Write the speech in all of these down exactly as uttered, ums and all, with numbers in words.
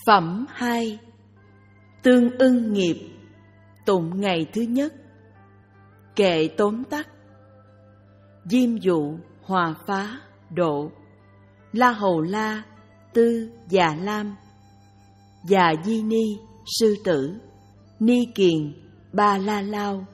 Phẩm hai. Tương ưng nghiệp. Tụng ngày thứ nhất. Kệ tóm tắt. Diêm dụ, hòa phá, độ. La hầu la, tư, già lam. Già di ni, sư tử. Ni kiền, ba la lao.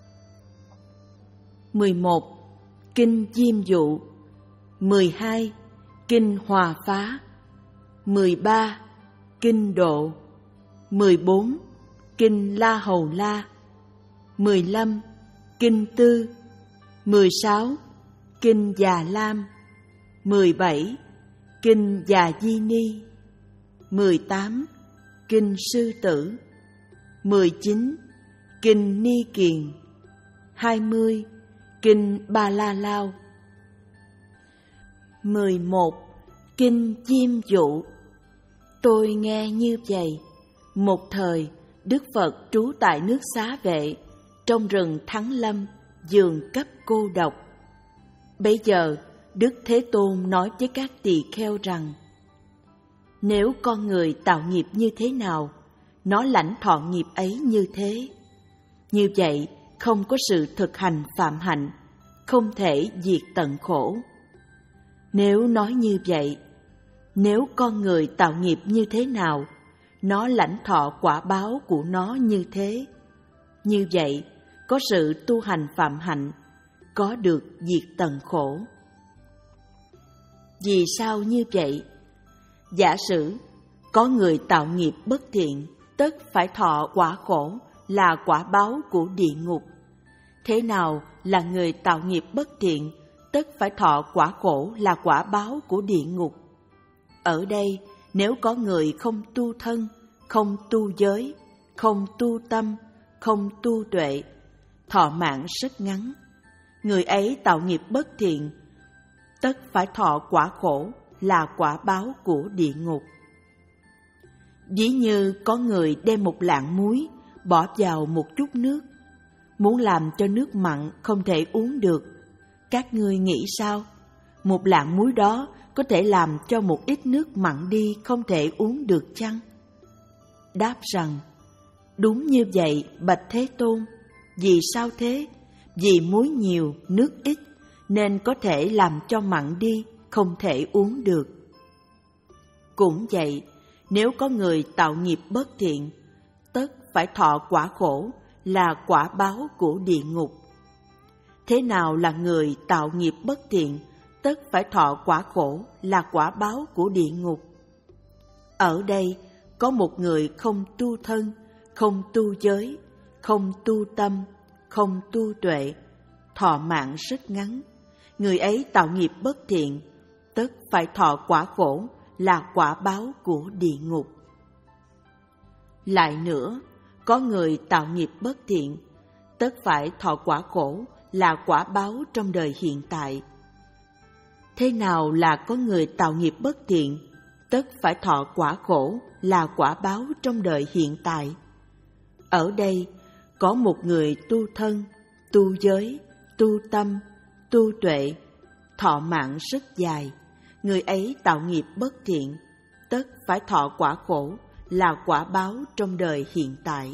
mười một. Kinh diêm dụ. mười hai. Kinh hòa phá. mười ba. Kinh độ. mười bốn. Kinh la hầu la. mười lăm. Kinh tư. mười sáu. Kinh già lam. mười bảy. Kinh già di ni. mười tám. Kinh sư tử. mười chín. Kinh ni kiền. hai mươi. Kinh ba la lao. mười một. Kinh diêm dụ. Tôi nghe như vậy. Một thời, Đức Phật trú tại nước Xá Vệ, trong rừng Thắng Lâm, giường cấp cô độc. Bấy giờ, Đức Thế Tôn nói với các tỳ kheo rằng: nếu con người tạo nghiệp như thế nào, nó lãnh thọ nghiệp ấy như thế. Như vậy, không có sự thực hành phạm hạnh, không thể diệt tận khổ. Nếu nói như vậy, nếu con người tạo nghiệp như thế nào, nó lãnh thọ quả báo của nó như thế. Như vậy, có sự tu hành phạm hạnh, có được diệt tận khổ. Vì sao như vậy? Giả sử có người tạo nghiệp bất thiện, tất phải thọ quả khổ là quả báo của địa ngục. Thế nào là người tạo nghiệp bất thiện, tất phải thọ quả khổ là quả báo của địa ngục? Ở đây, nếu có người không tu thân, không tu giới, không tu tâm, không tu tuệ, thọ mạng rất ngắn, người ấy tạo nghiệp bất thiện, tất phải thọ quả khổ là quả báo của địa ngục. Ví như có người đem một lạng muối bỏ vào một chút nước, muốn làm cho nước mặn không thể uống được. Các ngươi nghĩ sao? Một lạng muối đó có thể làm cho một ít nước mặn đi không thể uống được chăng? Đáp rằng: đúng như vậy, bạch Thế Tôn. Vì sao thế? Vì muối nhiều, nước ít, nên có thể làm cho mặn đi, không thể uống được. Cũng vậy, nếu có người tạo nghiệp bất thiện, tất phải thọ quả khổ là quả báo của địa ngục. Thế nào là người tạo nghiệp bất thiện, tất phải thọ quả khổ là quả báo của địa ngục? Ở đây, có một người không tu thân, không tu giới, không tu tâm, không tu tuệ, thọ mạng rất ngắn. Người ấy tạo nghiệp bất thiện, tất phải thọ quả khổ là quả báo của địa ngục. Lại nữa, có người tạo nghiệp bất thiện, tất phải thọ quả khổ là quả báo trong đời hiện tại. Thế nào là có người tạo nghiệp bất thiện, tất phải thọ quả khổ là quả báo trong đời hiện tại? Ở đây, có một người tu thân, tu giới, tu tâm, tu tuệ, thọ mạng rất dài. Người ấy tạo nghiệp bất thiện, tất phải thọ quả khổ là quả báo trong đời hiện tại.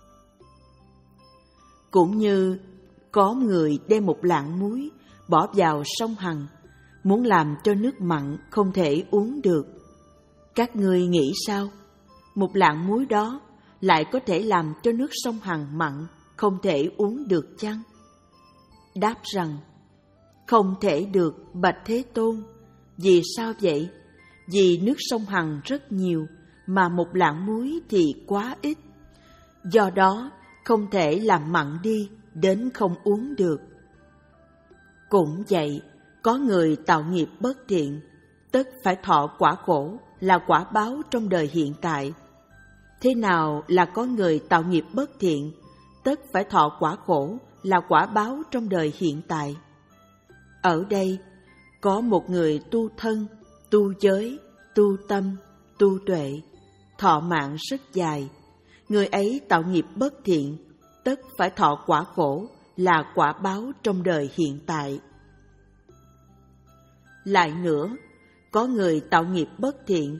Cũng như có người đem một lạng muối bỏ vào sông Hằng, muốn làm cho nước mặn không thể uống được. Các ngươi nghĩ sao? Một lạng muối đó lại có thể làm cho nước sông Hằng mặn, không thể uống được chăng? Đáp rằng: không thể được, bạch Thế Tôn. Vì sao vậy? Vì nước sông Hằng rất nhiều, mà một lạng muối thì quá ít. Do đó, không thể làm mặn đi, đến không uống được. Cũng vậy, có người tạo nghiệp bất thiện, tất phải thọ quả khổ là quả báo trong đời hiện tại. Thế nào là có người tạo nghiệp bất thiện, tất phải thọ quả khổ là quả báo trong đời hiện tại? Ở đây, có một người tu thân, tu giới, tu tâm, tu tuệ, thọ mạng rất dài. Người ấy tạo nghiệp bất thiện, tất phải thọ quả khổ là quả báo trong đời hiện tại. Lại nữa, có người tạo nghiệp bất thiện,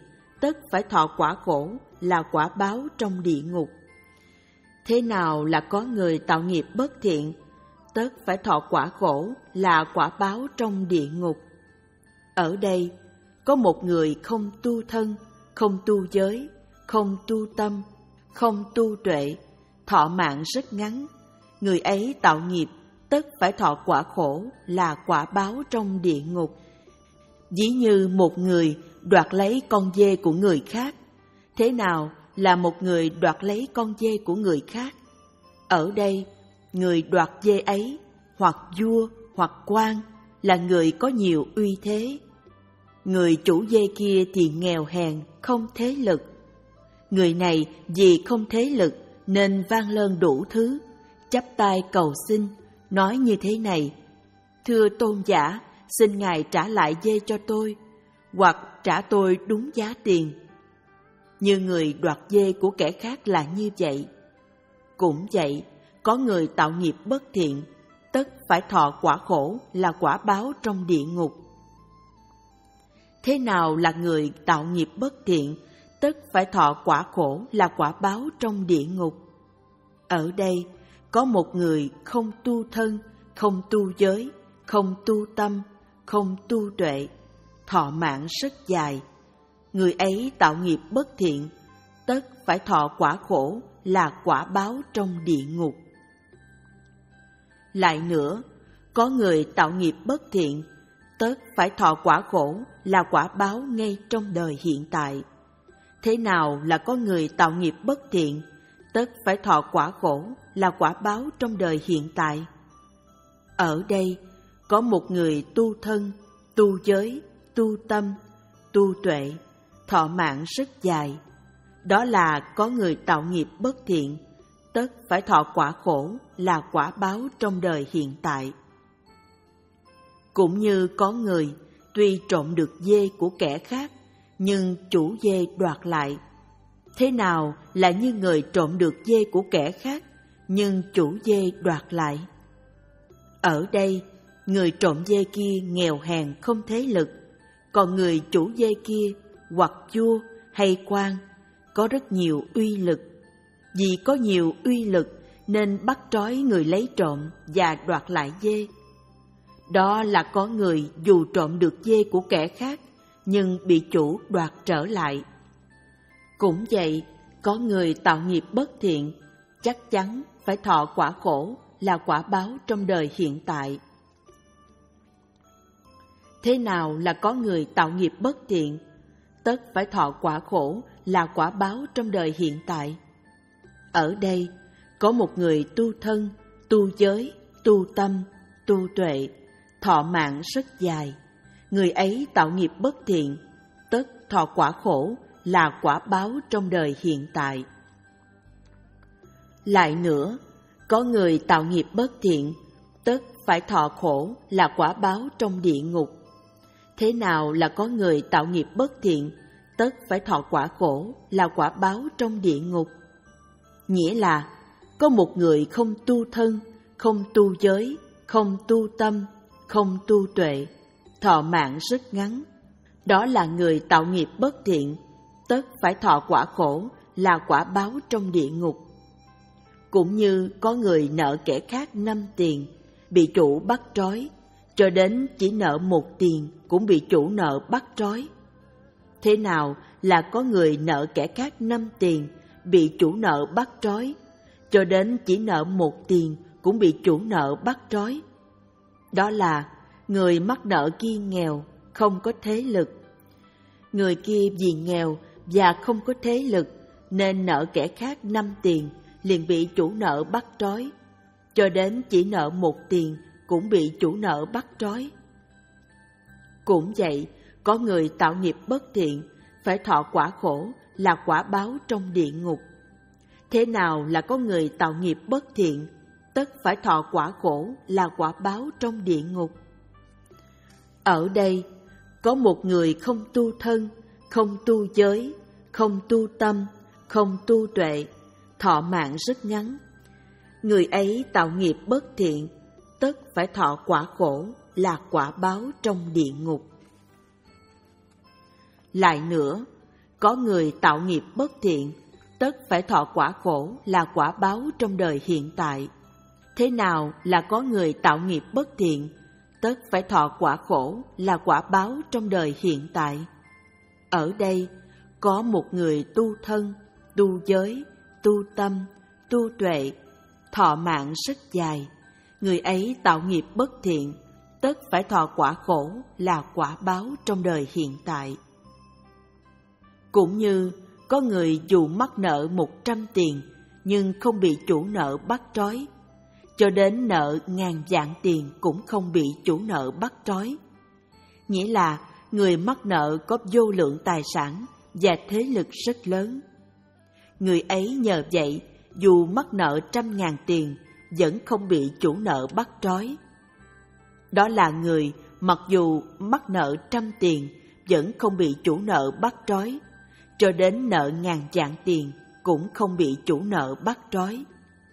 tất phải thọ quả khổ là quả báo trong địa ngục. Thế nào là có người tạo nghiệp bất thiện, tất phải thọ quả khổ là quả báo trong địa ngục. Ở đây, có một người không tu thân, không tu giới, không tu tâm, không tu tuệ, thọ mạng rất ngắn. Người ấy tạo nghiệp, tất phải thọ quả khổ là quả báo trong địa ngục. Ví như một người đoạt lấy con dê của người khác. Thế nào là một người đoạt lấy con dê của người khác? Ở đây, người đoạt dê ấy, hoặc vua, hoặc quan, là người có nhiều uy thế. Người chủ dê kia thì nghèo hèn, không thế lực. Người này vì không thế lực nên van lơn đủ thứ, chắp tay cầu xin, nói như thế này: thưa tôn giả, xin ngài trả lại dê cho tôi, hoặc trả tôi đúng giá tiền. Như người đoạt dê của kẻ khác là như vậy. Cũng vậy, có người tạo nghiệp bất thiện, tất phải thọ quả khổ là quả báo trong địa ngục. Thế nào là người tạo nghiệp bất thiện, tất phải thọ quả khổ là quả báo trong địa ngục? Ở đây, có một người không tu thân, không tu giới, không tu tâm, không tu tuệ, thọ mạng rất dài. Người ấy tạo nghiệp bất thiện, tất phải thọ quả khổ là quả báo trong địa ngục. Lại nữa, có người tạo nghiệp bất thiện, tất phải thọ quả khổ là quả báo ngay trong đời hiện tại. Thế nào là có người tạo nghiệp bất thiện, tất phải thọ quả khổ là quả báo trong đời hiện tại? Ở đây, có một người tu thân, tu giới, tu tâm, tu tuệ, thọ mạng rất dài. Đó là có người tạo nghiệp bất thiện, tất phải thọ quả khổ là quả báo trong đời hiện tại. Cũng như có người tuy trộm được dê của kẻ khác, nhưng chủ dê đoạt lại. Thế nào là như người trộm được dê của kẻ khác, nhưng chủ dê đoạt lại? Ở đây, người trộm dê kia nghèo hèn không thế lực, còn người chủ dê kia hoặc vua hay quan có rất nhiều uy lực. Vì có nhiều uy lực nên bắt trói người lấy trộm và đoạt lại dê. Đó là có người dù trộm được dê của kẻ khác nhưng bị chủ đoạt trở lại. Cũng vậy, có người tạo nghiệp bất thiện, chắc chắn phải thọ quả khổ là quả báo trong đời hiện tại. Thế nào là có người tạo nghiệp bất thiện, tất phải thọ quả khổ là quả báo trong đời hiện tại? Ở đây, có một người tu thân, tu giới, tu tâm, tu tuệ, thọ mạng rất dài. Người ấy tạo nghiệp bất thiện, tất thọ quả khổ là quả báo trong đời hiện tại. Lại nữa, có người tạo nghiệp bất thiện, tất phải thọ khổ là quả báo trong địa ngục. Thế nào là có người tạo nghiệp bất thiện, tất phải thọ quả khổ là quả báo trong địa ngục? Nghĩa là, có một người không tu thân, không tu giới, không tu tâm, không tu tuệ, thọ mạng rất ngắn. Đó là người tạo nghiệp bất thiện, tất phải thọ quả khổ là quả báo trong địa ngục. Cũng như có người nợ kẻ khác năm tiền, bị chủ bắt trói, cho đến chỉ nợ một tiền cũng bị chủ nợ bắt trói. Thế nào là có người nợ kẻ khác năm tiền, bị chủ nợ bắt trói, cho đến chỉ nợ một tiền cũng bị chủ nợ bắt trói? Đó là người mắc nợ kia nghèo, không có thế lực. Người kia vì nghèo và không có thế lực nên nợ kẻ khác năm tiền, liền bị chủ nợ bắt trói, cho đến chỉ nợ một tiền cũng bị chủ nợ bắt trói. Cũng vậy, có người tạo nghiệp bất thiện, phải thọ quả khổ là quả báo trong địa ngục. Thế nào là có người tạo nghiệp bất thiện, tất phải thọ quả khổ là quả báo trong địa ngục? Ở đây, có một người không tu thân, không tu giới, không tu tâm, không tu tuệ, thọ mạng rất ngắn. Người ấy tạo nghiệp bất thiện, tất phải thọ quả khổ là quả báo trong địa ngục. Lại nữa, có người tạo nghiệp bất thiện, tất phải thọ quả khổ là quả báo trong đời hiện tại. Thế nào là có người tạo nghiệp bất thiện, tất phải thọ quả khổ là quả báo trong đời hiện tại? Ở đây, có một người tu thân, tu giới, tu tâm, tu tuệ, thọ mạng rất dài. Người ấy tạo nghiệp bất thiện, tất phải thọ quả khổ là quả báo trong đời hiện tại. Cũng như có người dù mắc nợ một trăm tiền nhưng không bị chủ nợ bắt trói, cho đến nợ ngàn vạn tiền cũng không bị chủ nợ bắt trói. Nghĩa là người mắc nợ có vô lượng tài sản và thế lực rất lớn. Người ấy nhờ vậy dù mắc nợ trăm ngàn tiền vẫn không bị chủ nợ bắt trói. Đó là người mặc dù mắc nợ trăm tiền vẫn không bị chủ nợ bắt trói, cho đến nợ ngàn vạn tiền cũng không bị chủ nợ bắt trói.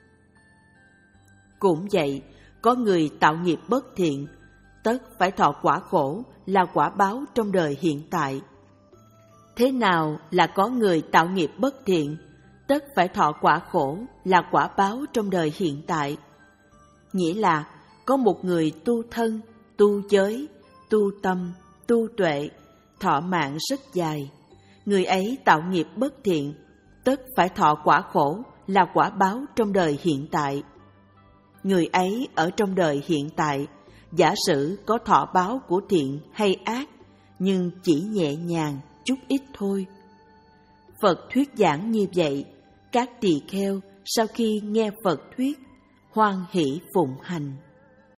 Cũng vậy, có người tạo nghiệp bất thiện, tất phải thọ quả khổ là quả báo trong đời hiện tại. Thế nào là có người tạo nghiệp bất thiện, tất phải thọ quả khổ là quả báo trong đời hiện tại? Nghĩa là có một người tu thân, tu giới, tu tâm, tu tuệ, thọ mạng rất dài. Người ấy tạo nghiệp bất thiện, tất phải thọ quả khổ là quả báo trong đời hiện tại. Người ấy ở trong đời hiện tại, giả sử có thọ báo của thiện hay ác, nhưng chỉ nhẹ nhàng, chút ít thôi. Phật thuyết giảng như vậy, các tỳ kheo sau khi nghe Phật thuyết, hoan hỷ phụng hành.